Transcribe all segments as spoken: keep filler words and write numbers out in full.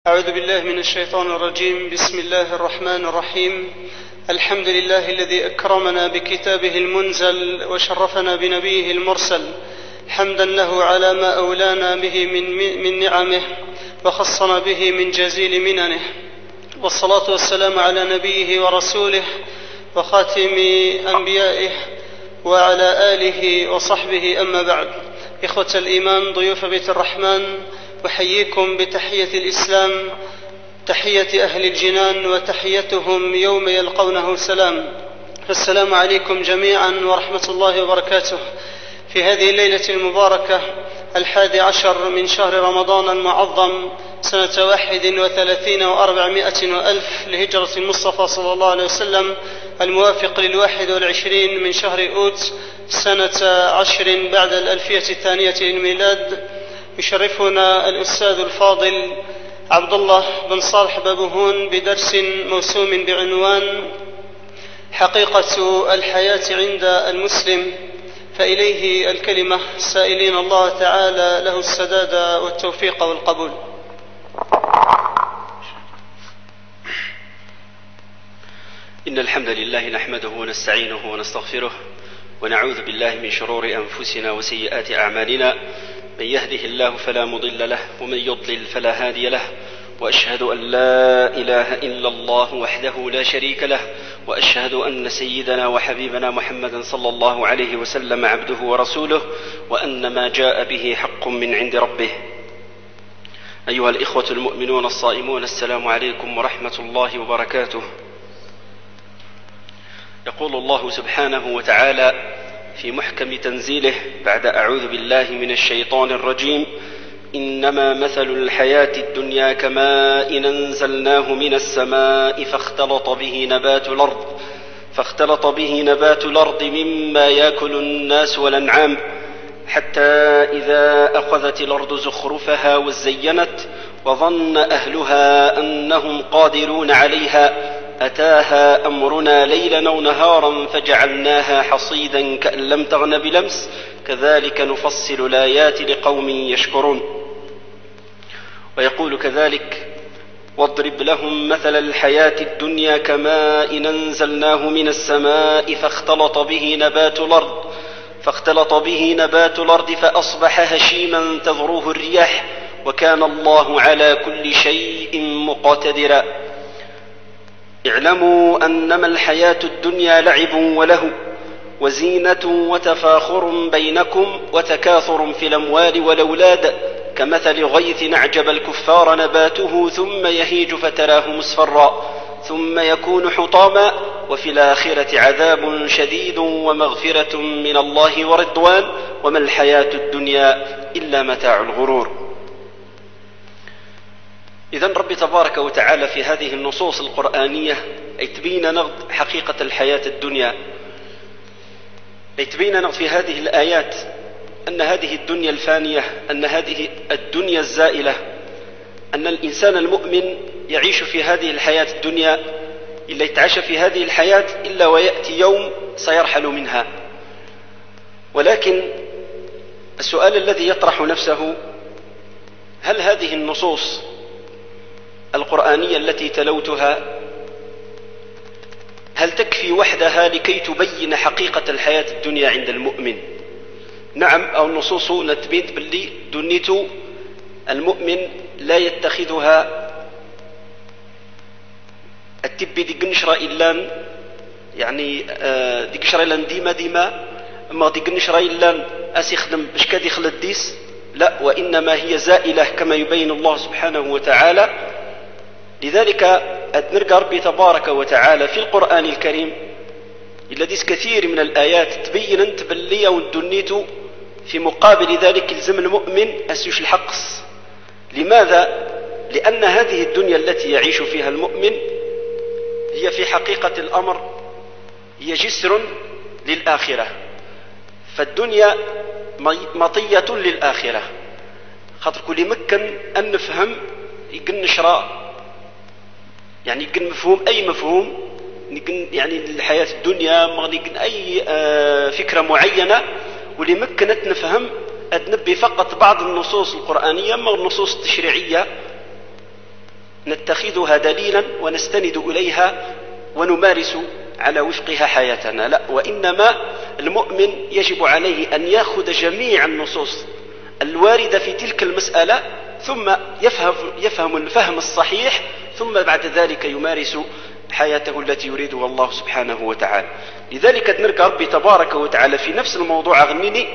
أعوذ بالله من الشيطان الرجيم. بسم الله الرحمن الرحيم. الحمد لله الذي أكرمنا بكتابه المنزل وشرفنا بنبيه المرسل، حمدا له على ما أولانا به من, من نعمه وخصنا به من جزيل مننه، والصلاة والسلام على نبيه ورسوله وخاتم أنبيائه وعلى آله وصحبه. أما بعد، إخوة الإيمان ضيوف بيت الرحمن، أحييكم بتحية الإسلام، تحية أهل الجنان وتحيتهم يوم يلقونه سلام. السلام عليكم جميعا ورحمة الله وبركاته. في هذه الليلة المباركة الحادي عشر من شهر رمضان المعظم سنة واحد وثلاثين وأربعمائة وألف لهجرة المصطفى صلى الله عليه وسلم، الموافق للواحد والعشرين من شهر أوت سنة عشر بعد الألفية الثانية للميلاد، يشرفنا الأستاذ الفاضل عبد الله بن صالح بابهون بدرس موسوم بعنوان حقيقة الحياة عند المسلم، فإليه الكلمة، سائلين الله تعالى له السداد والتوفيق والقبول. إن الحمد لله نحمده ونستعينه ونستغفره ونعوذ بالله من شرور أنفسنا وسيئات أعمالنا، من يهده الله فلا مضل له ومن يضلل فلا هادي له، وأشهد أن لا إله إلا الله وحده لا شريك له، وأشهد أن سيدنا وحبيبنا محمدا صلى الله عليه وسلم عبده ورسوله، وأن ما جاء به حق من عند ربه. أيها الإخوة المؤمنون الصائمون، السلام عليكم ورحمة الله وبركاته. يقول الله سبحانه وتعالى في محكم تنزيله بعد أعوذ بالله من الشيطان الرجيم: إنما مثل الحياة الدنيا كماء أنزلناه من السماء فاختلط به نبات الأرض فاختلط به نبات الأرض مما يأكل الناس والأنعام، حتى إذا أخذت الأرض زخرفها وزينت وظن أهلها أنهم قادرون عليها أتاها أمرنا ليلا أو نهارا فجعلناها حصيدا كأن لم تغن بلمس، كذلك نفصل الآيات لقوم يشكرون. ويقول كذلك: واضرب لهم مثل الحياة الدنيا كماء أنزلناه من السماء فاختلط به نبات الأرض فاختلط به نبات الأرض فأصبح هشيما تذروه الرياح، وكان الله على كل شيء مقتدرا. اعلموا أنما الحياة الدنيا لعب وله وزينة وتفاخر بينكم وتكاثر في الأموال والأولاد، كمثل غيث أعجب الكفار نباته ثم يهيج فتراه مصفرا ثم يكون حطاما، وفي الآخرة عذاب شديد ومغفرة من الله ورضوان، وما الحياة الدنيا إلا متاع الغرور. إذن رب تبارك وتعالى في هذه النصوص القرآنية يتبين نغض حقيقة الحياة الدنيا، يتبين نغض في هذه الآيات أن هذه الدنيا الفانية، أن هذه الدنيا الزائلة، أن الإنسان المؤمن يعيش في هذه الحياة الدنيا، إلا يتعاش في هذه الحياة إلا ويأتي يوم سيرحل منها. ولكن السؤال الذي يطرح نفسه: هل هذه النصوص القرآنية التي تلوتها هل تكفي وحدها لكي تبين حقيقة الحياة الدنيا عند المؤمن؟ نعم، أو النصوص نتبين باللي دنيتو المؤمن لا يتخذها التبي دي قنشرة إلان، يعني دي قنشرة إلان ديما ديما، أما دي قنشرة إلان أسيخدم بشكاد يخلد ديس، لا، وإنما هي زائلة كما يبين الله سبحانه وتعالى. لذلك نلقى ربي تبارك وتعالى في القرآن الكريم الذي كثير من الآيات تبين أنت باللي والدنيتو، في مقابل ذلك يلزم المؤمن أسيش الحقص. لماذا؟ لأن هذه الدنيا التي يعيش فيها المؤمن هي في حقيقة الأمر هي جسر للآخرة، فالدنيا مطية للآخرة. خاطر كل مكن أن نفهم يقن نشرى، يعني يقن مفهوم أي مفهوم، يعني الحياة الدنيا مغني أي فكرة معينة، واللي مكنت نفهم أدنبي فقط بعض النصوص القرآنية، ما النصوص التشريعية نتخذها دليلا ونستند إليها ونمارس على وفقها حياتنا، لا، وإنما المؤمن يجب عليه أن يأخذ جميع النصوص الواردة في تلك المسألة ثم يفهم, يفهم الفهم الصحيح، ثم بعد ذلك يمارس حياته التي يريدها الله سبحانه وتعالى. لذلك نلقى ربي تبارك وتعالى في نفس الموضوع غنيني: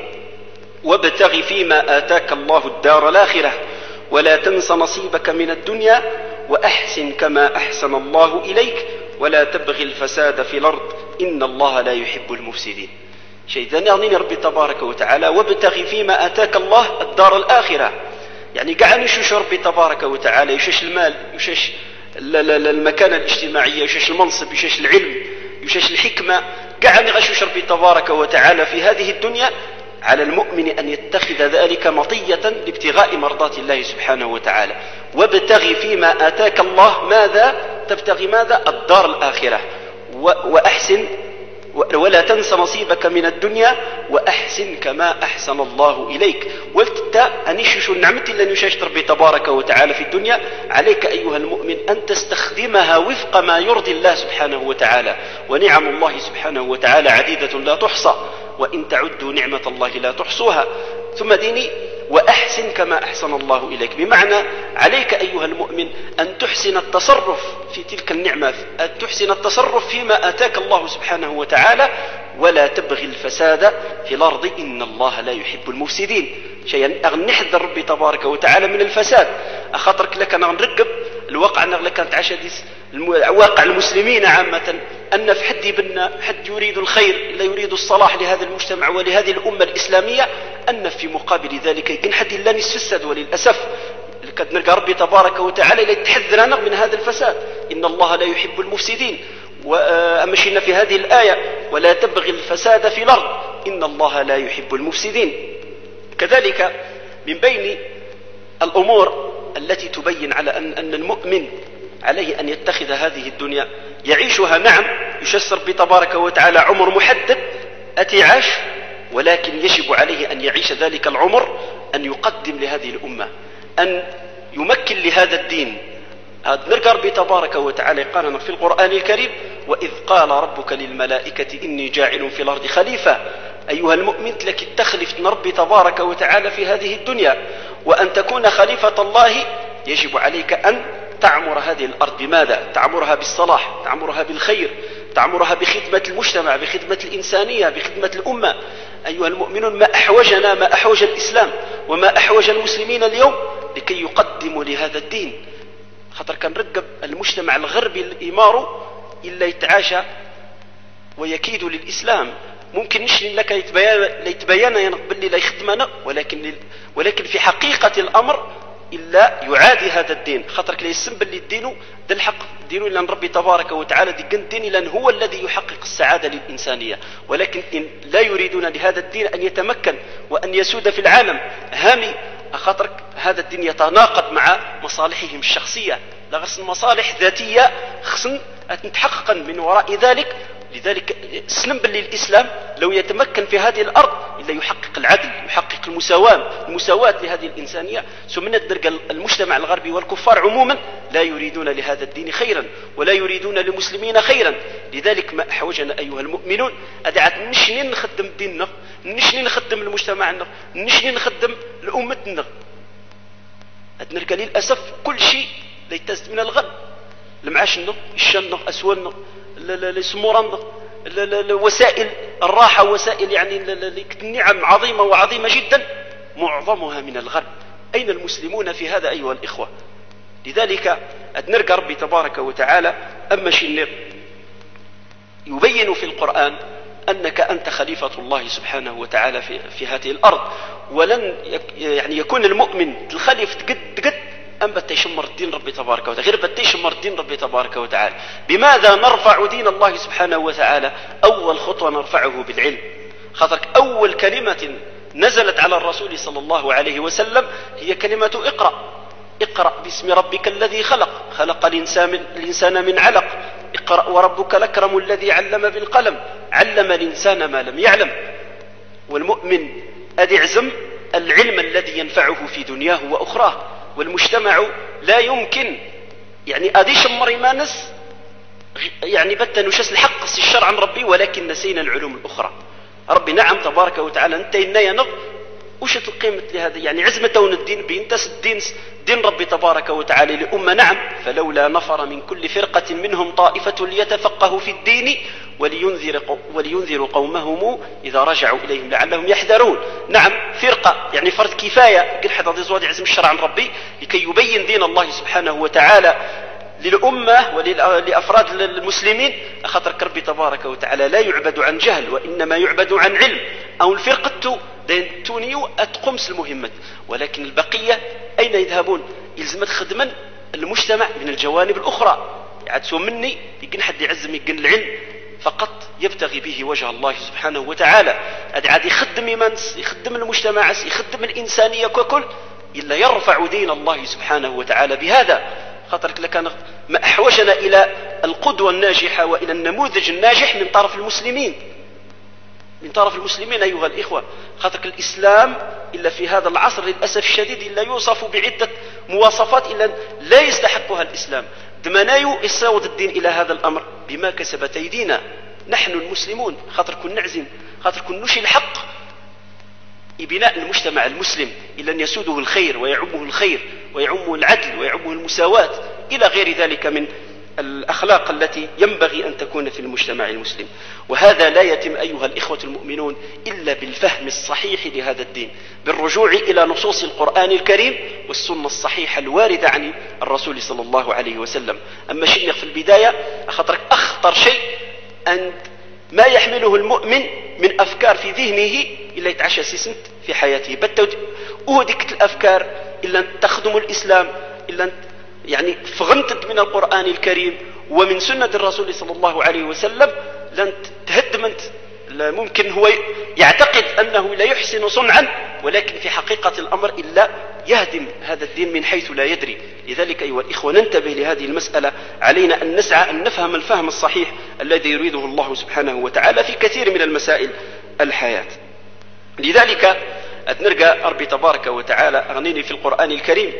وابتغ فيما آتاك الله الدار الآخرة ولا تنس نصيبك من الدنيا وأحسن كما أحسن الله إليك ولا تبغي الفساد في الأرض إن الله لا يحب المفسدين. شيء ثاني غنيني ربي تبارك وتعالى: وابتغ فيما آتاك الله الدار الآخرة. يعني قاعد نشوش ربي تبارك وتعالى يشش المال، يشش المكانة الاجتماعية، يشش المنصب، يشش العلم، يشش الحكمة، قاعد نغشوش ربي تبارك وتعالى في هذه الدنيا. على المؤمن أن يتخذ ذلك مطية لابتغاء مرضات الله سبحانه وتعالى. وابتغ فيما آتاك الله، ماذا تبتغي؟ ماذا؟ الدار الآخرة. وأحسن ولا تنس نصيبك من الدنيا وأحسن كما أحسن الله إليك. ولتتا أنيشش النعمة اللي نشاشت ربي تبارك وتعالى في الدنيا، عليك أيها المؤمن أن تستخدمها وفق ما يرضي الله سبحانه وتعالى. ونعم الله سبحانه وتعالى عديدة لا تحصى، وإن تعدوا نعمة الله لا تحصوها. ثم ديني: وأحسن كما أحسن الله إليك، بمعنى عليك أيها المؤمن أن تحسن التصرف في تلك النعمة، أن تحسن التصرف فيما آتاك الله سبحانه وتعالى، ولا تبغي الفساد في الأرض إن الله لا يحب المفسدين. شيئا نحذر ربي تبارك وتعالى من الفساد. أخاطرك لك أنا نرقب الواقع أنا كانت عشديس واقع المسلمين عامة، أن في حد يبنى حد يريد الخير، لا يريد الصلاح لهذا المجتمع ولهذه الأمة الإسلامية، أن في مقابل ذلك يكون حد لا نسفسد. وللأسف قد نلقى ربي تبارك وتعالى يتحذرنا من هذا الفساد، إن الله لا يحب المفسدين. وأمشينا في هذه الآية: ولا تبغي الفساد في الأرض إن الله لا يحب المفسدين. كذلك من بين الأمور التي تبين على أن, أن المؤمن عليه أن يتخذ هذه الدنيا يعيشها، نعم يشسر بتبارك وتعالى عمر محدد أتي عاش، ولكن يجب عليه أن يعيش ذلك العمر أن يقدم لهذه الأمة، أن يمكن لهذا الدين. نلقى ربي تبارك وتعالى قالنا في القرآن الكريم: وإذ قال ربك للملائكة إني جاعل في الأرض خليفة. أيها المؤمن لك تخلف ربي تبارك وتعالى في هذه الدنيا، وأن تكون خليفة الله يجب عليك أن تعمر هذه الأرض. بماذا؟ تعمرها بالصلاح، تعمرها بالخير، تعمرها بخدمة المجتمع، بخدمة الإنسانية، بخدمة الأمة. أيها المؤمنون، ما أحوجنا، ما أحوج الإسلام وما أحوج المسلمين اليوم لكي يقدموا لهذا الدين. خاطر كان رقب المجتمع الغربي الإمار إلا يتعاشى ويكيد للإسلام. ممكن نشري لك يتبين ينقبل لا يخدمنا، ولكن ولكن في حقيقة الأمر إلا يعادي هذا الدين. خاطرك لا يسنبل للدين ده الحق الدين إلا ربي تبارك وتعالى دي الدين لأن هو الذي يحقق السعادة للإنسانية، ولكن إن لا يريدون لهذا الدين أن يتمكن وأن يسود في العالم هامي. خاطرك هذا الدين يتناقض مع مصالحهم الشخصية، لا غصن مصالح ذاتية خصن تتحقق من وراء ذلك. لذلك سلم باللي الإسلام لو يتمكن في هذه الأرض إلا يحقق العدل، يحقق المساواة المساواة لهذه الإنسانية. سمنا نلقى المجتمع الغربي والكفار عموما لا يريدون لهذا الدين خيرا ولا يريدون للمسلمين خيرا. لذلك ما أحوجنا أيها المؤمنون أدعت نشنين نخدم ديننا، نشنين نخدم المجتمعنا، نشنين نخدم لأمتنا. نلقى للأسف كل شيء ليتزد من الغرب، المعاشنا، الشنا، أسوالنا، السمورنا، وسائل الراحة، وسائل يعني النعم عظيمة وعظيمة جدا، معظمها من الغرب. أين المسلمون في هذا أيها الإخوة؟ لذلك نلقى ربي تبارك وتعالى أما شنر يبين في القرآن أنك أنت خليفة الله سبحانه وتعالى في, في هذه الأرض، ولن يعني يكون المؤمن الخليفة قد قد أم بتيشمر الدين ربي تبارك وتعالى، غير بتيشمر الدين ربي تبارك وتعالى. بماذا نرفع دين الله سبحانه وتعالى؟ أول خطوة نرفعه بالعلم. خاطرك أول كلمة نزلت على الرسول صلى الله عليه وسلم هي كلمة اقرأ. اقرأ باسم ربك الذي خلق، خلق الإنسان, الإنسان من علق. اقرأ وربك الأكرم الذي علم بالقلم، علم الإنسان ما لم يعلم. والمؤمن أدي عزم العلم الذي ينفعه في دنياه وأخراه. والمجتمع لا يمكن يعني ادي شمري مانس يعني بتا نشاس الحق سي الشرع عن ربي، ولكن نسينا العلوم الاخرى. ربي نعم تبارك وتعالى انت ينض وش القيمة لهذا يعني عزمة تون الدين بينتس الدين دين ربي تبارك وتعالى لأمة. نعم فلولا نفر من كل فرقة منهم طائفة ليتفقهوا في الدين ولينذر ولينذروا قومهم إذا رجعوا إليهم لعلهم يحذرون. نعم فرقة يعني فرد كفاية قل حد زواد عزم الشرع عن ربي لكي يبين دين الله سبحانه وتعالى للأمة ولأفراد المسلمين. خاطر ربي تبارك وتعالى لا يعبد عن جهل وإنما يعبد عن علم. أو الفرقة تونيو أتقمس المهمة، ولكن البقية أين يذهبون؟ يلزم خدما المجتمع من الجوانب الأخرى. عاد سو مني يقن حد يعزم يقن العلم فقط يبتغي به وجه الله سبحانه وتعالى. عاد يخدم يمنس يخدم المجتمع يخدم الإنسانية ككل إلا يرفع دين الله سبحانه وتعالى بهذا. خاطرك لكان ما أحوجنا إلى القدوة الناجحة وإلى النموذج الناجح من طرف المسلمين من طرف المسلمين أيها الإخوة. خاطرك الإسلام إلا في هذا العصر للأسف الشديد إلا يوصف بعدة مواصفات إلا لا يستحقها الإسلام. دمنايو يساود الدين إلى هذا الأمر بما كسبت أيدينا نحن المسلمون. خاطر كن نعزم خاطر كن نشي الحق بناء المجتمع المسلم إلا أن يسوده الخير ويعمه الخير ويعمه العدل ويعمه المساواة إلى غير ذلك من الأخلاق التي ينبغي أن تكون في المجتمع المسلم. وهذا لا يتم أيها الإخوة المؤمنون إلا بالفهم الصحيح لهذا الدين، بالرجوع إلى نصوص القرآن الكريم والسنة الصحيحة الواردة عن الرسول صلى الله عليه وسلم. أما شنق في البداية أخطرك أخطر شيء أن ما يحمله المؤمن من أفكار في ذهنه إلا يتعشى سنت في حياته بتود أهدكت الأفكار إلا أن تخدم الإسلام إلا أن يعني فغنتت من القرآن الكريم ومن سنة الرسول صلى الله عليه وسلم لن تهدمنت. ممكن هو يعتقد أنه لا يحسن صنعا ولكن في حقيقة الأمر إلا يهدم هذا الدين من حيث لا يدري. لذلك أيها الإخوة ننتبه لهذه المسألة. علينا أن نسعى أن نفهم الفهم الصحيح الذي يريده الله سبحانه وتعالى في كثير من المسائل الحياة. لذلك نرجع ربي تبارك وتعالى أغنيني في القرآن الكريم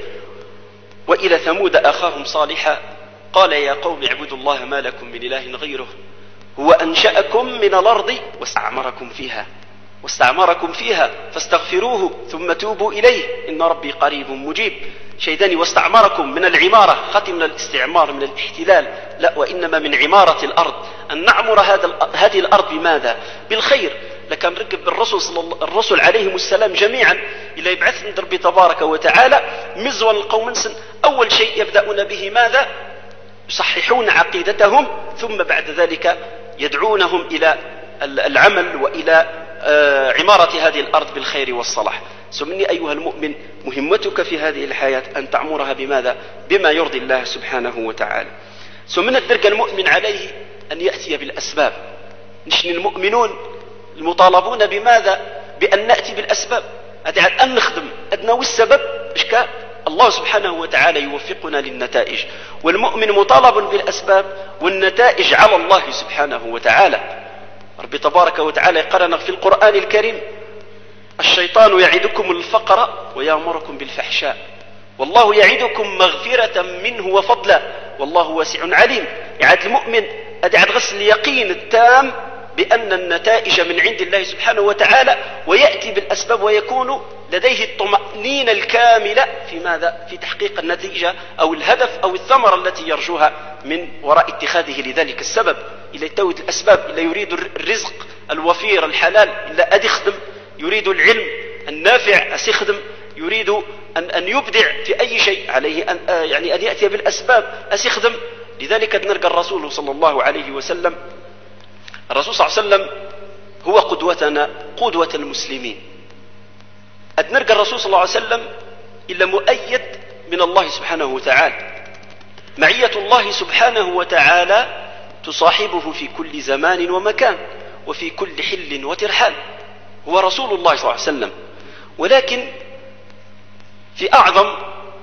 وإلى ثمود أخاهم صالحا قال يا قوم اعبدوا الله ما لكم من إله غيره هو أنشأكم من الأرض واستعمركم فيها واستعمركم فيها فاستغفروه ثم توبوا إليه إن ربي قريب مجيب. شيداني واستعمركم من العمارة خاتم من الاستعمار من الاحتلال لا وإنما من عمارة الأرض أن نعمر هذا هذه الأرض بماذا؟ بالخير. لكان ركب بالرسل صلى الله الرسل عليهم السلام جميعا إلى يبعث من ربي تبارك وتعالى مزوا القوم سن. أول شيء يبدأون به ماذا؟ يصححون عقيدتهم ثم بعد ذلك يدعونهم إلى العمل وإلى عمارة هذه الأرض بالخير والصلاح. سمني أيها المؤمن مهمتك في هذه الحياة أن تعمرها بماذا؟ بما يرضي الله سبحانه وتعالى. سمنا الدرك المؤمن عليه أن يأتي بالأسباب. نحن المؤمنون المطالبون بماذا؟ بأن نأتي بالأسباب أدعى أن نخدم أدنى والسبب إشكال الله سبحانه وتعالى يوفقنا للنتائج. والمؤمن مطالب بالأسباب والنتائج على الله سبحانه وتعالى. ربي تبارك وتعالى قرن في القرآن الكريم الشيطان يعدكم الفقر ويأمركم بالفحشاء والله يعدكم مغفرة منه وفضلا والله واسع عليم. يعد المؤمن أدعى غسل اليقين التام بأن النتائج من عند الله سبحانه وتعالى ويأتي بالأسباب ويكون لديه الطمأنينة الكاملة في ماذا؟ في تحقيق النتيجة أو الهدف أو الثمرة التي يرجوها من وراء اتخاذه لذلك السبب. إلا يتوت الأسباب إلا يريد الرزق الوفير الحلال إلا أدي خدم يريد العلم النافع أسيخدم يريد أن, أن يبدع في أي شيء عليه أن يعني أن يأتي بالأسباب أسيخدم. لذلك نلقى الرسول صلى الله عليه وسلم الرسول صلى الله عليه وسلم هو قدوتنا قدوة المسلمين. أدنرقى الرسول صلى الله عليه وسلم إلا مؤيد من الله سبحانه وتعالى. معية الله سبحانه وتعالى تصاحبه في كل زمان ومكان وفي كل حل وترحال. هو رسول الله صلى الله عليه وسلم. ولكن في أعظم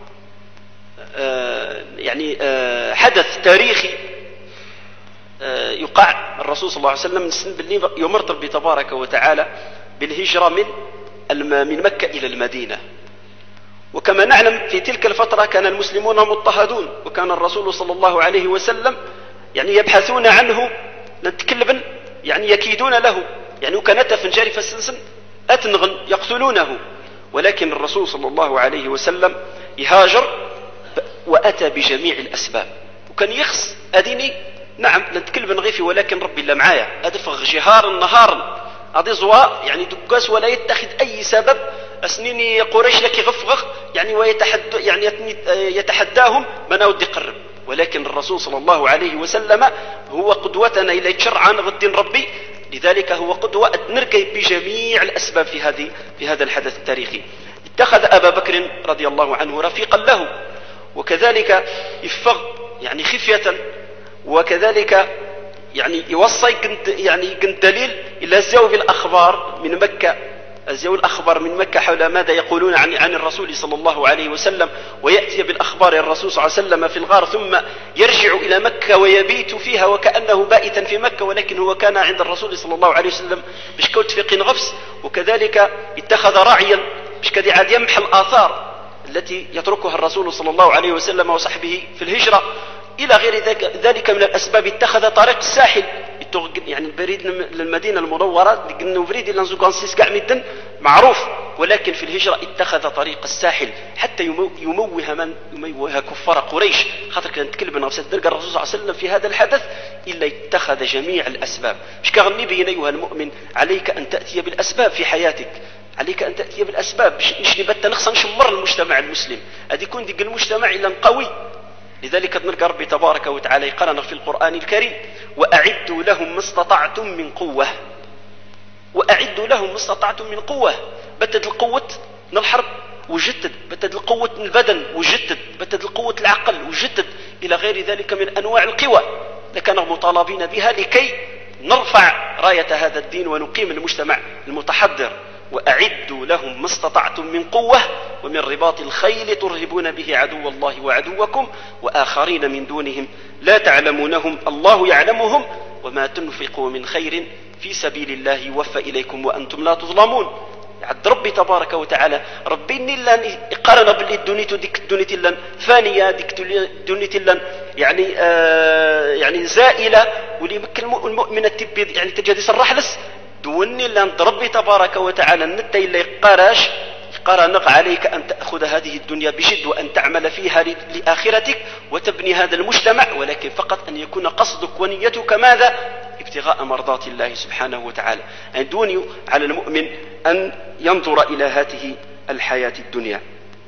آه يعني آه حدث تاريخي يقع الرسول صلى الله عليه وسلم من باللي يمر ربي تبارك وتعالى بالهجرة من من مكة إلى المدينة. وكما نعلم في تلك الفترة كان المسلمون مضطهدون، وكان الرسول صلى الله عليه وسلم يعني يبحثون عنه نتكلبن يعني يكيدون له، يعني وكان تفنجاري فالسنسن أتنغن يقتلونه، ولكن الرسول صلى الله عليه وسلم يهاجر وأتى بجميع الأسباب، وكان يخص أديني نعم نتكلبن غيفي ولكن ربي لا معايا أدفغ جهارا نهارا أدي زواء يعني دقاس ولا يتخذ أي سبب أسنيني قريش لك يغفغ يعني ويتحد يعني يتحداهم من أودي قرب، ولكن الرسول صلى الله عليه وسلم هو قدوتنا إلى شرعا غد ربي، لذلك هو قدوة نرقي بجميع الأسباب في هذه في هذا الحدث التاريخي. اتخذ أبا بكر رضي الله عنه رفيقا له، وكذلك يفغ يعني خفية، وكذلك يعني يوصي يعني كنت دليل إلى زاوي الأخبار من مكة، زاوي الأخبار من مكة حول ماذا يقولون عن عن الرسول صلى الله عليه وسلم، ويأتي بالأخبار الرسول صلى الله عليه وسلم في الغار ثم يرجع إلى مكة ويبيت فيها وكأنه بائتا في مكة، ولكن هو كان عند الرسول صلى الله عليه وسلم باش كوت في قين غفس، وكذلك اتخذ راعيا باش كدي عاد يمحى الآثار التي يتركها الرسول صلى الله عليه وسلم وصحبه في الهجرة إلى غير ذلك من الأسباب. اتخذ طريق الساحل يعني البريد للمدينة المنورة لأنه بريد لنزوغانسيس كاع مدن معروف، ولكن في الهجرة اتخذ طريق الساحل حتى يموه من يموه كفار قريش، خاطر كان نتكلم عن الرسول صلى الله عليه وسلم في هذا الحدث إلا اتخذ جميع الأسباب. اش كغني بين أيها المؤمن عليك أن تأتي بالأسباب في حياتك، عليك أن تأتي بالأسباب باش نبت نخص نشمر المجتمع المسلم أدي يكون ديك المجتمع إلا قوي. لذلك نلقى ربي تبارك وتعالى يقرن في القرآن الكريم وأعدوا لهم ما استطعتم من قوة، وأعدوا لهم ما استطعتم من قوة، بتد القوة من الحرب وجدد، بتد القوة من البدن وجدد، بتد القوة العقل وجدد إلى غير ذلك من أنواع القوى لكانوا مطالبين بها لكي نرفع راية هذا الدين ونقيم المجتمع المتحضر. وأعدوا لهم ما استطعتم من قوة ومن رباط الخيل ترهبون به عدو الله وعدوكم وآخرين من دونهم لا تعلمونهم الله يعلمهم وما تنفقوا من خير في سبيل الله يوفى إليكم وأنتم لا تظلمون. عد ربي تبارك وتعالى ربي إني لن يقارن بالدنيا ديك الدنيا لن فانية ديك الدنيا لن يعني آه يعني زائلة ولي المؤمن التبي يعني تجد يصرح لس دوني لأن ربي تبارك وتعالى نتي اللي قراش قرنق عليك أن تأخذ هذه الدنيا بجد وأن تعمل فيها لآخرتك وتبني هذا المجتمع، ولكن فقط أن يكون قصدك ونيتك ماذا؟ ابتغاء مرضات الله سبحانه وتعالى. يعني دوني على المؤمن أن ينظر إلى هذه الحياة الدنيا.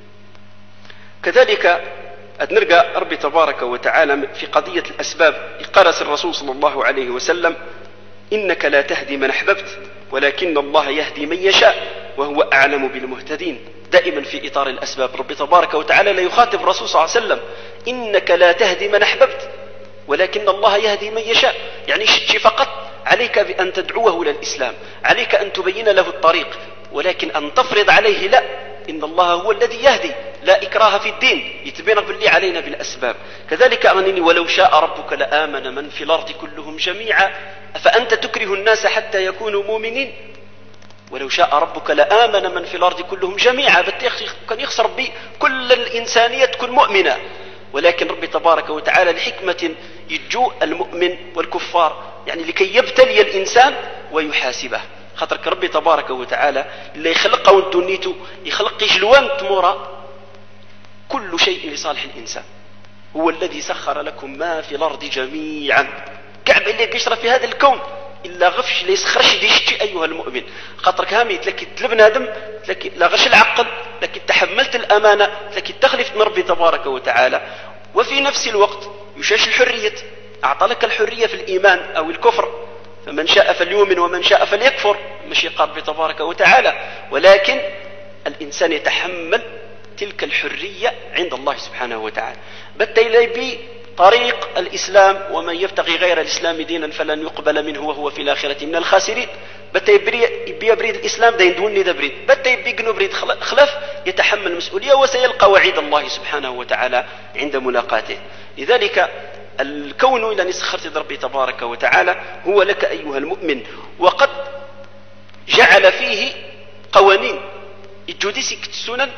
كذلك نلقى ربي تبارك وتعالى في قضية الأسباب يقرس الرسول صلى الله عليه وسلم إنك لا تهدي من أحببت ولكن الله يهدي من يشاء وهو أعلم بالمهتدين. دائما في إطار الأسباب ربي تبارك وتعالى لا يخاطب الرسول صلى الله عليه وسلم إنك لا تهدي من أحببت ولكن الله يهدي من يشاء، يعني شيء فقط عليك بأن تدعوه إلى الإسلام، عليك أن تبين له الطريق، ولكن أن تفرض عليه لا، إن الله هو الذي يهدي لا إكراه في الدين، يتبين باللي علينا بالأسباب. كذلك أغنني ولو شاء ربك لآمن من في الأرض كلهم جميعا أفأنت تكره الناس حتى يكونوا مؤمنين. ولو شاء ربك لآمن من في الأرض كلهم جميعا، كان يخسر ربي كل الإنسانية تكون مؤمنة، ولكن ربي تبارك وتعالى لحكمة يجو المؤمن والكفار يعني لكي يبتلي الإنسان ويحاسبه. خاطرك ربي تبارك وتعالى اللي يخلقه ودنيته يخلق جلوان تمورا كل شيء لصالح الإنسان، هو الذي سخر لكم ما في الأرض جميعا. كعب اللي يشرف في هذا الكون إلا غفش اللي يسخرش ديشتي أيها المؤمن، خاطرك هامي تلك تلبن هدم تلك لا غش العقل لكن تحملت الأمانة لكن تخلف من ربي تبارك وتعالى، وفي نفس الوقت يشاش الحرية، أعطى لك الحرية في الإيمان أو الكفر، فمن شاء فليؤمن ومن شاء فليكفر مشي ربي تبارك وتعالى، ولكن الإنسان يتحمل تلك الحرية عند الله سبحانه وتعالى. بتيلي بي طريق الإسلام ومن يبتغي غير الإسلام دينا فلن يقبل منه وهو في الآخرة من الخاسرين. بتا يبي بريد الإسلام دا يدوني ذا بريد، بتا يبي قنو بريد خلف يتحمل مسؤولية وسيلقى وعيد الله سبحانه وتعالى عند ملاقاته. لذلك الكون إلى نسخرت ربي تبارك وتعالى هو لك أيها المؤمن، وقد جعل فيه قوانين الجوديسي السنن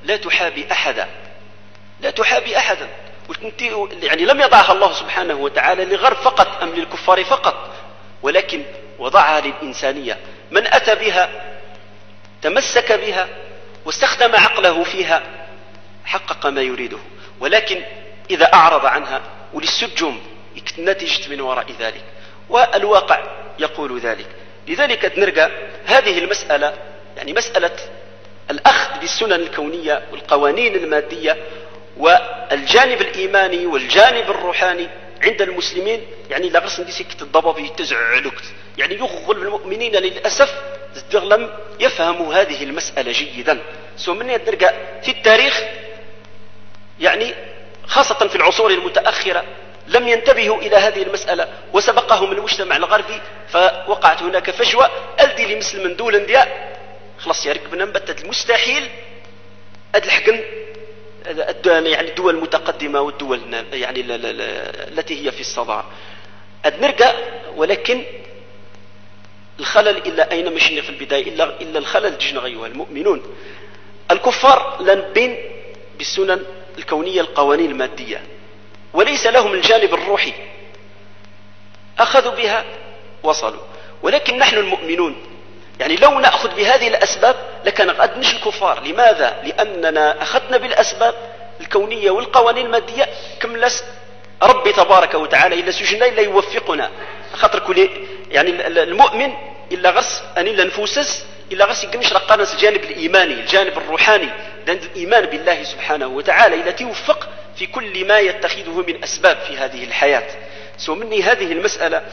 لا تحابي أحدا، لا تحابي أحدا. يعني لم يضعها الله سبحانه وتعالى للغرب فقط أم للكفار فقط، ولكن وضعها للإنسانية. من أتى بها تمسك بها واستخدم عقله فيها حقق ما يريده، ولكن إذا أعرض عنها وللسجوم نتجت من وراء ذلك، والواقع يقول ذلك. لذلك نرجع هذه المسألة، يعني مسألة الأخذ بالسنن الكونية والقوانين المادية والجانب الإيماني والجانب الروحاني عند المسلمين، يعني لا غصن دي سكت الضبابي تزعلكت، يعني يغلب المؤمنين للأسف لم يفهموا هذه المسألة جيدا. سو من نرجع في التاريخ، يعني خاصة في العصور المتأخرة لم ينتبهوا إلى هذه المسألة، وسبقهم المجتمع الغربي، فوقعت هناك فجوة. ألدي لمثل من دول اندياء خلاص يا ركبنا نبتت المستحيل أدلحقن يعني الدول المتقدمة والدول يعني التي هي في الصدارة أدنرجع. ولكن الخلل إلا أين مشينا في البداية إلا, إلا الخلل جينا أيها المؤمنون. الكفار لن بين بالسنن الكونية القوانين المادية، وليس لهم الجانب الروحي، أخذوا بها وصلوا. ولكن نحن المؤمنون يعني لو نأخذ بهذه الأسباب لكان قد نش الكفار. لماذا؟ لأننا أخذنا بالأسباب الكونية والقوانين المادية كملس ربي تبارك وتعالى إلا سجنا إلا يوفقنا. خاطر كل يعني المؤمن إلا غرس أن إلا نفوسس إلا غرس يقنش رقانس الجانب الإيماني الجانب الروحاني، لأن الإيمان بالله سبحانه وتعالى إلا توفق في كل ما يتخذه من أسباب في هذه الحياة. سو مني هذه المسألة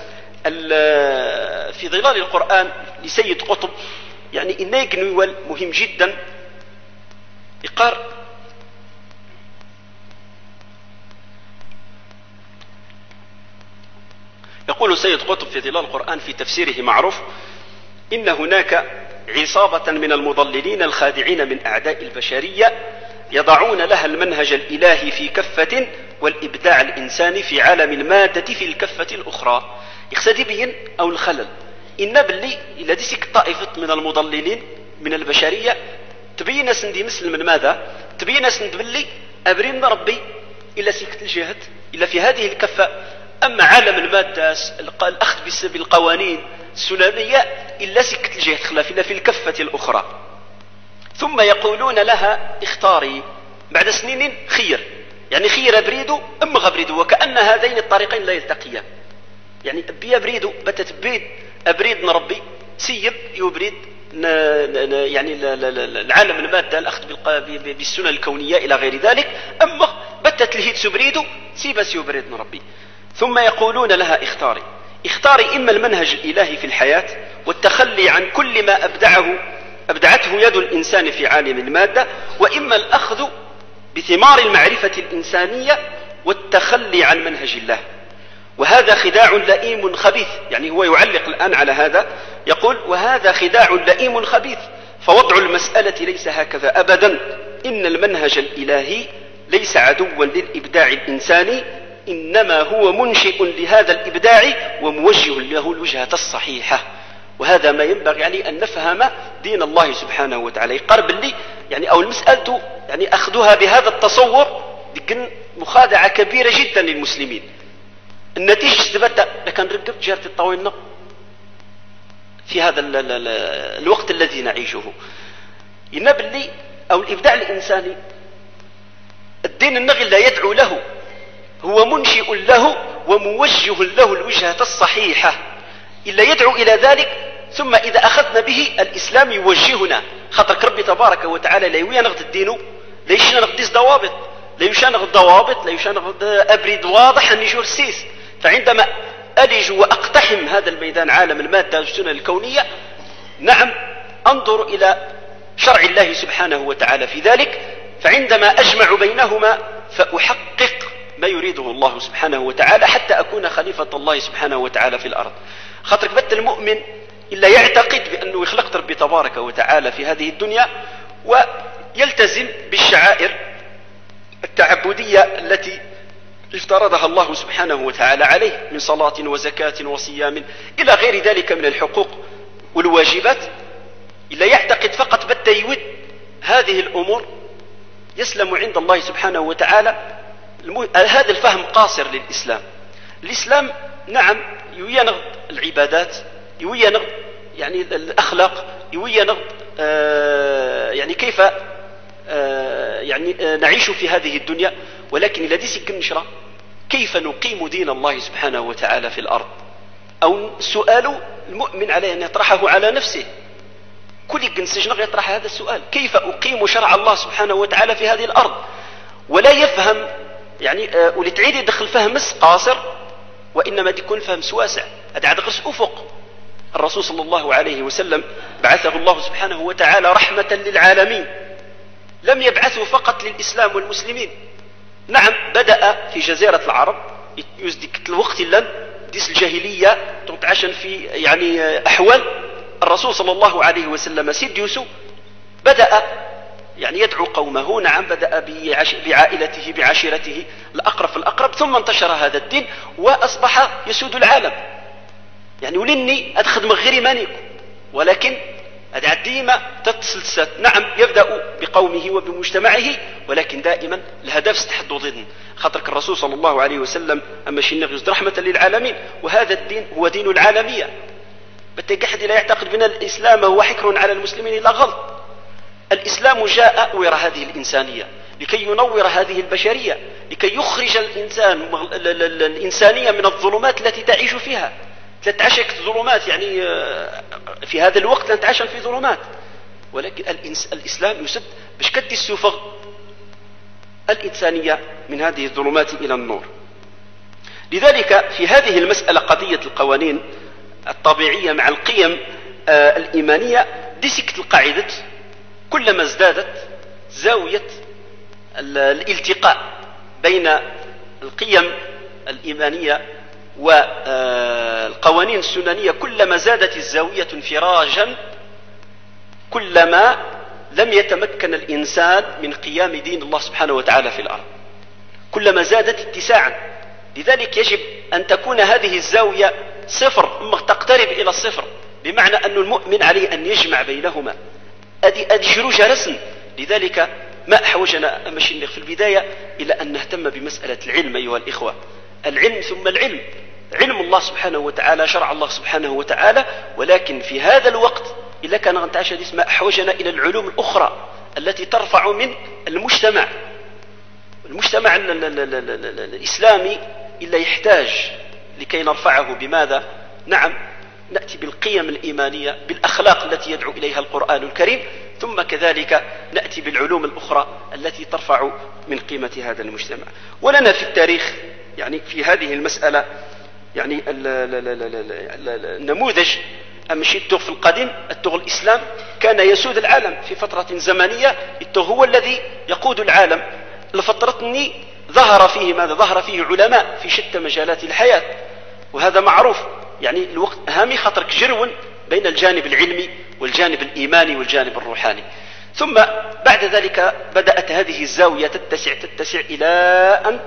في ظلال القرآن لسيد قطب، يعني إنه يقنول مهم جدا. إقار يقول سيد قطب في ظلال القرآن في تفسيره معروف: إن هناك عصابة من المضللين الخادعين من أعداء البشرية يضعون لها المنهج الإلهي في كفة والإبداع الإنساني في عالم المادة في الكفة الأخرى. يقصد بين أو الخلل إن باللي إلا ديسك طائفة من المضللين من البشرية تبين سندي مثل من ماذا؟ تبين سند باللي أبرين ربي إلا سكت الجهد إلا في هذه الكفة. أما عالم المادة الأخذ بالقوانين السلامية إلا سكت الجهد خلاف إلا في الكفة الأخرى. ثم يقولون لها اختاري بعد سنين خير، يعني خير أبريدو أم غبريدو، وكأن هذين الطريقين لا يلتقيان. يعني أبي أبريدو بتت بيد أبريد نربي سيب يبريد يعني العالم المادة الأخذ بالسنن الكونية إلى غير ذلك، أما بتت لهيد سبريدو سيبس يبريد نربي. ثم يقولون لها اختاري اختاري إما المنهج الإلهي في الحياة والتخلي عن كل ما أبدعه أبدعته يد الإنسان في عالم المادة، وإما الأخذ بثمار المعرفة الإنسانية والتخلي عن منهج الله. وهذا خداع لئيم خبيث. يعني هو يعلق الآن على هذا يقول: وهذا خداع لئيم خبيث، فوضع المسألة ليس هكذا أبدا. إن المنهج الإلهي ليس عدوا للإبداع الإنساني، إنما هو منشئ لهذا الإبداع وموجه له الوجهة الصحيحة. وهذا ما ينبغي يعني أن نفهم دين الله سبحانه وتعالى. يقرب لي يعني أو المسألة يعني أخذها بهذا التصور لكن مخادعة كبيرة جدا للمسلمين. النتيجة تبدأ لكن رقبت جارة الطوينة في هذا ال ال ال الوقت الذي نعيشه. ينبل لي أو الإبداع الإنساني الدين النغي لا يدعو له، هو منشئ له وموجه له الوجهة الصحيحة، إلا يدعو إلى ذلك. ثم إذا أخذنا به الإسلام يوجهنا. خاطر ربي تبارك وتعالى لا ينغض الدين ليش نغديس ضوابط، لا يشانغ الضوابط، لا يشانغ أبريد واضح أن يجور السيس. فعندما ألج وأقتحم هذا الميدان عالم المادة والسنن الكونية، نعم أنظر إلى شرع الله سبحانه وتعالى في ذلك، فعندما أجمع بينهما فأحقق ما يريده الله سبحانه وتعالى حتى أكون خليفة الله سبحانه وتعالى في الأرض. خاطر بت المؤمن إلا يعتقد بأنه يخلق ربي تبارك وتعالى في هذه الدنيا ويلتزم بالشعائر التعبدية التي افترضها الله سبحانه وتعالى عليه من صلاة وزكاة وصيام إلى غير ذلك من الحقوق والواجبات. إلا يعتقد فقط بت يود هذه الأمور يسلم عند الله سبحانه وتعالى. هذا الفهم قاصر للإسلام. الإسلام نعم يوينغ العبادات، يوينغ يعني الأخلاق، يوينغ آه يعني كيف آه يعني آه نعيش في هذه الدنيا، ولكن الذي سيكنشرة كيف نقيم دين الله سبحانه وتعالى في الأرض. أو سؤال المؤمن عليه أن يطرحه على نفسه. كل جنسجنغ يطرح هذا السؤال: كيف أقيم شرع الله سبحانه وتعالى في هذه الأرض؟ ولا يفهم يعني آه ولتعيد يدخل فهمس قاصر، وإنما يكون فهمس واسع. هذا عاد غرس أفق. الرسول صلى الله عليه وسلم بعثه الله سبحانه وتعالى رحمة للعالمين، لم يبعثه فقط للإسلام والمسلمين. نعم بدأ في جزيرة العرب يزدك الوقت لن ديس الجاهلية تتعشن في يعني أحوال. الرسول صلى الله عليه وسلم سيد يوسف بدأ يعني يدعو قومه. نعم بدأ بعائلته بعشيرته الأقرب فالأقرب، ثم انتشر هذا الدين وأصبح يسود العالم. يعني ولني أدخل غير إيمانكم، ولكن هذا ديما تتسلسل. نعم يبدأ بقومه وبمجتمعه، ولكن دائما الهدف ستحدو ضدن خاطرك الرسول صلى الله عليه وسلم أما شيء يزد رحمة للعالمين، وهذا الدين هو دين العالمية. بتجي أحد لا يعتقد بأن الإسلام هو حكر على المسلمين إلا غلط. الإسلام جاء ويرى هذه الإنسانية لكي ينور هذه البشرية، لكي يخرج الإنسان الإنسانية من الظلمات التي تعيش فيها. تتعشك ظلمات يعني في هذا الوقت لن تعيش في ظلمات، ولكن الإسلام يسد باش كدي السفغ الإنسانية من هذه الظلمات إلى النور. لذلك في هذه المسألة قضية القوانين الطبيعية مع القيم آه الإيمانية دي سكت القاعدة. كلما ازدادت زاوية الالتقاء بين القيم الإيمانية والقوانين السننية، كلما زادت الزاوية انفراجا كلما لم يتمكن الإنسان من قيام دين الله سبحانه وتعالى في الأرض، كلما زادت اتساعا. لذلك يجب أن تكون هذه الزاوية صفر، تقترب إلى الصفر، بمعنى أن المؤمن عليه أن يجمع بينهما. أدي أدي جروج رسم. لذلك ما أحوجنا ماشي في البداية إلى أن نهتم بمسألة العلم أيها الإخوة. العلم ثم العلم، علم الله سبحانه وتعالى، شرع الله سبحانه وتعالى. ولكن في هذا الوقت إلا كان غنتعشى ديس ما أحوجنا إلى العلوم الأخرى التي ترفع من المجتمع. المجتمع الإسلامي إلا يحتاج لكي نرفعه بماذا؟ نعم نأتي بالقيم الإيمانية، بالأخلاق التي يدعو إليها القرآن الكريم، ثم كذلك نأتي بالعلوم الأخرى التي ترفع من قيمة هذا المجتمع. ولنا في التاريخ يعني في هذه المسألة يعني النموذج أمشي التوغ في القديم. التوغ الإسلام كان يسود العالم في فترة زمنية، التوغ هو الذي يقود العالم لفترة ظهر فيه ماذا؟ ظهر فيه علماء في شتى مجالات الحياة، وهذا معروف. يعني الوقت هامي خطرك جرون بين الجانب العلمي والجانب الإيماني والجانب الروحاني. ثم بعد ذلك بدأت هذه الزاوية تتسع تتسع إلى أن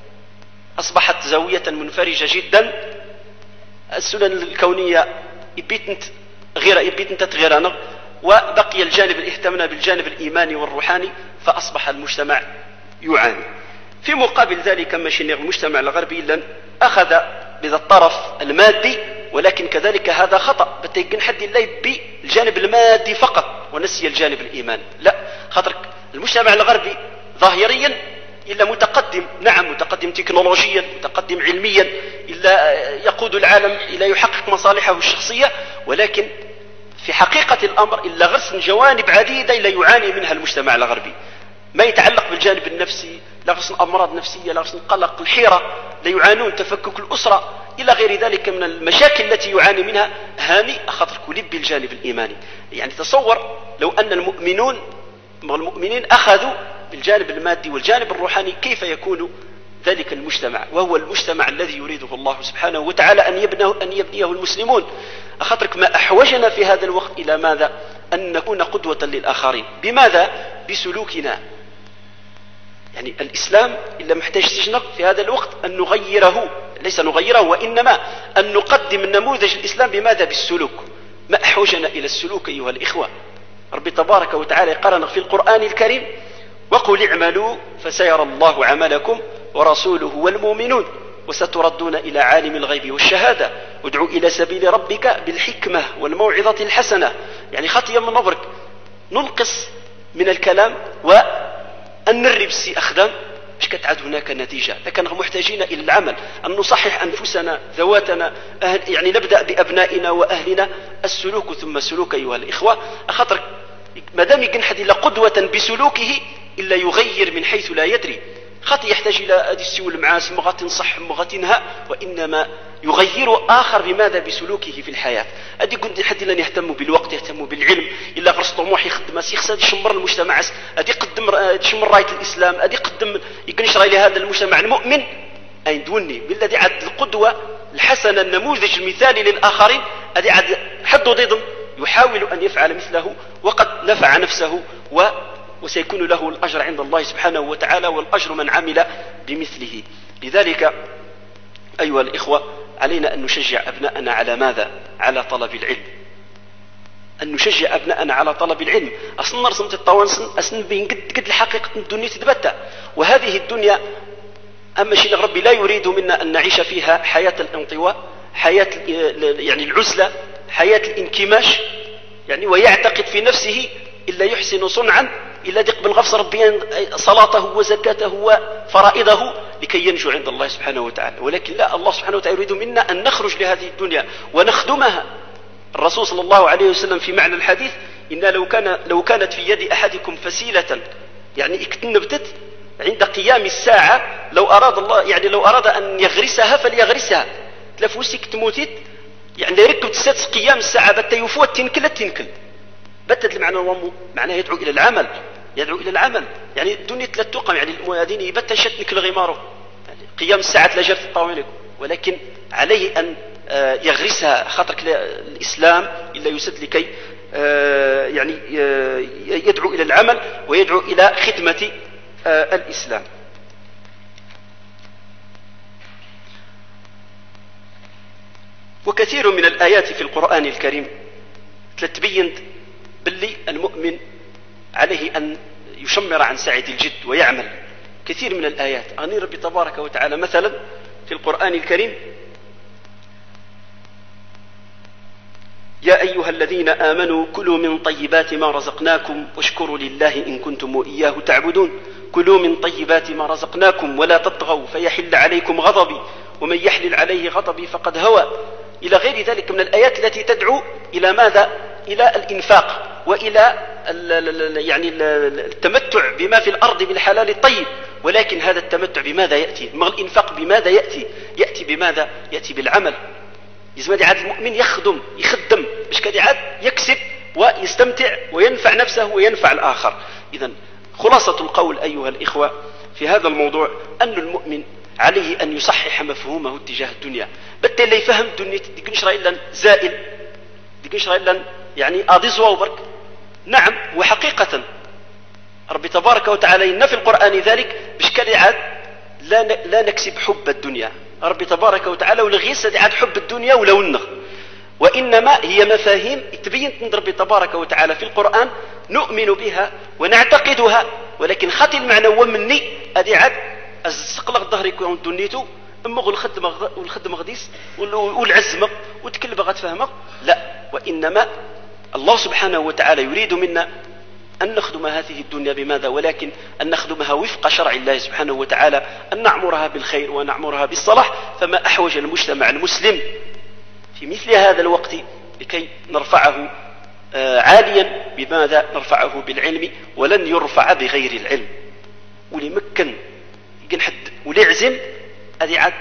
أصبحت زاوية منفرجة جدا. السنن الكونية يبيتنت غير يبيتنت تغيرنا، وبقي الجانب اللي اهتمنا بالجانب الإيماني والروحاني، فأصبح المجتمع يعاني. في مقابل ذلك ماشي المجتمع الغربي لن أخذ بذا الطرف المادي، ولكن كذلك هذا خطأ. بتيجن حد الله يبي الجانب المادي فقط ونسي الجانب الإيماني، لا. خاطرك المجتمع الغربي ظاهريا إلا متقدم، نعم متقدم تكنولوجيا، متقدم علميا، إلا يقود العالم إلى يحقق مصالحه الشخصية، ولكن في حقيقة الأمر إلا غرس جوانب عديدة إلا يعاني منها المجتمع الغربي، ما يتعلق بالجانب النفسي، لا غرس أمراض نفسية، لا غرس القلق، الحيرة، لا يعانون تفكك الأسرة إلى غير ذلك من المشاكل التي يعاني منها. هاني أخطرك لب الجانب الإيماني. يعني تصور لو أن المؤمنون المؤمنين أخذوا بالجانب المادي والجانب الروحاني، كيف يكون ذلك المجتمع، وهو المجتمع الذي يريده الله سبحانه وتعالى أن يبنيه, أن يبنيه المسلمون. أخطرك ما أحوجنا في هذا الوقت إلى ماذا؟ أن نكون قدوة للآخرين. بماذا؟ بسلوكنا. يعني الإسلام إلا محتاج تجنق في هذا الوقت أن نغيره، ليس نغيره وإنما أن نقدم النموذج الإسلام. بماذا؟ بالسلوك. ما أحوجنا إلى السلوك أيها الإخوة. ربي تبارك وتعالى قرن في القرآن الكريم وقل اعملوا فسيرى الله عملكم ورسوله والمؤمنون وستردون إلى عالم الغيب والشهادة وادعوا إلى سبيل ربك بالحكمة والموعظة الحسنة. يعني خطية من نظرك ننقص من الكلام وأن نرب السي أخدام باش كتعاد هناك نتيجة. لكن محتاجين إلى العمل، أن نصحح أنفسنا ذواتنا، أهل يعني نبدأ بأبنائنا وأهلنا السلوك ثم السلوك أيها الإخوة. أخطر ما دام ينحد إلى قدوة بسلوكه إلا يغير من حيث لا يدري. خاطي يحتاج إلى أدي السيول معاس مغا تنصح مغا تنهى، وإنما يغير آخر بماذا؟ بسلوكه في الحياة. أدي قلت حد لن يهتم بالوقت يهتم بالعلم، إلا غرس طموح يخدم يخص أدي شمر المجتمع، أدي قدم شمر راية الإسلام، أدي قدم يقنش راي لهذا المجتمع المؤمن أين دوني بالذي عاد القدوة الحسنة النموذج المثالي للآخرين. أدي عاد حد ضيضم يحاول أن يفعل مثله وقد نفع نفسه و وسيكون له الأجر عند الله سبحانه وتعالى، والأجر من عمل بمثله. لذلك أيها الإخوة علينا أن نشجع أبناءنا على ماذا؟ على طلب العلم. أن نشجع أبناءنا على طلب العلم. أصلا رسمت الطوانسن أصلا بين قد قد الحقيقة الدنيا تتبتع، وهذه الدنيا أما شيء ربي لا يريد منا أن نعيش فيها حياة الانطواء، حياة يعني العزلة، حياة الانكماش، يعني ويعتقد في نفسه إلا يحسن صنعا إلا يقبل غفص ربيا صلاته وزكاته وفرائضه لكي ينجو عند الله سبحانه وتعالى. ولكن لا، الله سبحانه وتعالى يريد منا أن نخرج لهذه الدنيا ونخدمها. الرسول صلى الله عليه وسلم في معنى الحديث إن لو كان لو كانت في يد أحدكم فسيلة يعني اكتنبتت عند قيام الساعة، لو أراد الله يعني لو أراد أن يغرسها فليغرسها. تلفوسك تموتت يعني ركبت ست قيام الساعة بتا يفوت تنكل تنكل بتت المعنى الومو معناه يدعو إلى العمل، يدعو إلى العمل. يعني الدنيا ثلاث تقم يعني المؤذين يبت شتنك الغماره يعني قيام الساعة لا جرت الطاولة، ولكن عليه أن يغرسها. خاطرك الإسلام إلا يسد لكي يعني يدعو إلى العمل ويدعو إلى خدمة الإسلام. وكثير من الآيات في القرآن الكريم تبين باللي المؤمن عليه أن يشمر عن سعة الجد ويعمل. كثير من الآيات أغني ربي تبارك وتعالى مثلا في القرآن الكريم: يا أيها الذين آمنوا كلوا من طيبات ما رزقناكم واشكروا لله إن كنتم إياه تعبدون. كلوا من طيبات ما رزقناكم ولا تطغوا فيحل عليكم غضبي ومن يحلل عليه غضبي فقد هوى، إلى غير ذلك من الآيات التي تدعو إلى ماذا؟ إلى الإنفاق وإلى يعني التمتع بما في الأرض بالحلال الطيب. ولكن هذا التمتع بماذا يأتي؟ الإنفاق بماذا يأتي؟ يأتي بماذا؟ يأتي بالعمل. يزمد عاد المؤمن يخدم يخدم باش كاد عاد يكسب ويستمتع وينفع نفسه وينفع الآخر. إذن خلاصة القول أيها الإخوة في هذا الموضوع أن المؤمن عليه أن يصحح مفهومه اتجاه الدنيا. بالتالي يفهم الدنيا ديكنش راه إلا زائل، ديكنش راه إلا يعني أضي زواوبرك. نعم، وحقيقة ربي تبارك وتعالى إن في القرآن ذلك بشكل عاد لا لا نكسب حب الدنيا. ربي تبارك وتعالى ولغيس عاد حب الدنيا ولو النغ، وإنما هي مفاهيم تبين من ربي تبارك وتعالى في القرآن نؤمن بها ونعتقدها، ولكن خطي المعنى ومني أدي عاد السقلق الظهر يكون دنيته أمغ الخدمة والخدمة غديس والعزمة وتكلب غتفهمه. لا، وإنما الله سبحانه وتعالى يريد منا أن نخدم هذه الدنيا بماذا؟ ولكن أن نخدمها وفق شرع الله سبحانه وتعالى، أن نعمرها بالخير ونعمرها بالصلاح. فما أحوج المجتمع المسلم في مثل هذا الوقت لكي نرفعه عاليا بماذا؟ نرفعه بالعلم، ولن يرفع بغير العلم. ولمكن ينحد وليعزم هذه عاد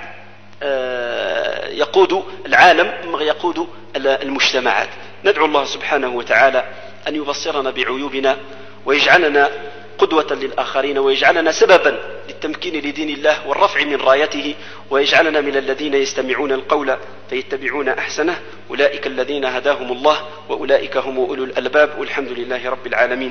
يقود العالم يقود المجتمعات. ندعو الله سبحانه وتعالى أن يبصرنا بعيوبنا ويجعلنا قدوة للآخرين ويجعلنا سببا للتمكين لدين الله والرفع من رايته، ويجعلنا من الذين يستمعون القول فيتبعون أحسنه. أولئك الذين هداهم الله وأولئك هم أولو الألباب، والحمد لله رب العالمين.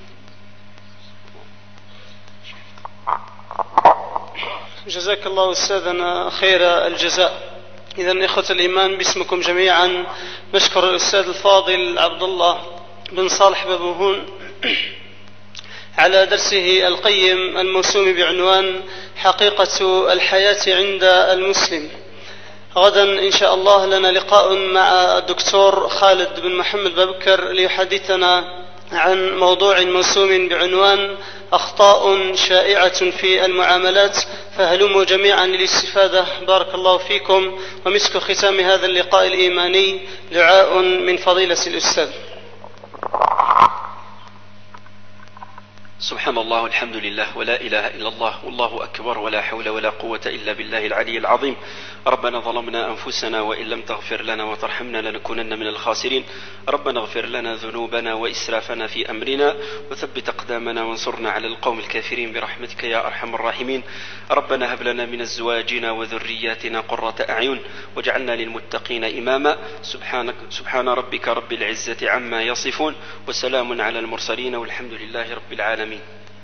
جزاك الله أستاذنا خير الجزاء. إذن إخوة الإيمان باسمكم جميعا نشكر الأستاذ الفاضل عبد الله بن صالح بابوهون على درسه القيم الموسوم بعنوان حقيقة الحياة عند المسلم. غدا إن شاء الله لنا لقاء مع الدكتور خالد بن محمد بابكر ليحدثنا عن موضوع موسوم بعنوان أخطاء شائعة في المعاملات، فهلموا جميعا للاستفادة. بارك الله فيكم. ومسك ختام هذا اللقاء الإيماني دعاء من فضيلة الأستاذ. سبحان الله والحمد لله ولا إله إلا الله والله أكبر ولا حول ولا قوة إلا بالله العلي العظيم. ربنا ظلمنا أنفسنا وإن لم تغفر لنا وترحمنا لنكونن من الخاسرين. ربنا اغفر لنا ذنوبنا وإسرافنا في أمرنا وثبت أقدامنا وانصرنا على القوم الكافرين برحمتك يا أرحم الراحمين. ربنا هب لنا من أزواجنا وذرياتنا قرة أعين واجعلنا للمتقين إماما. سبحانك سبحان ربك رب العزة عما يصفون وسلام على المرسلين والحمد لله رب العالمين.